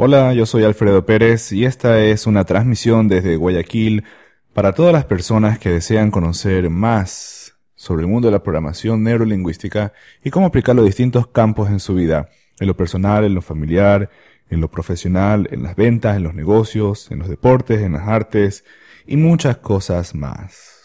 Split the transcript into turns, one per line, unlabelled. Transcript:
Hola, yo soy Alfredo Pérez y esta es una transmisión desde Guayaquil para todas las personas que desean conocer más sobre el mundo de la programación neurolingüística y cómo aplicarlo a distintos campos en su vida, en lo personal, en lo familiar, en lo profesional, en las ventas, en los negocios, en los deportes, en las artes y muchas cosas más.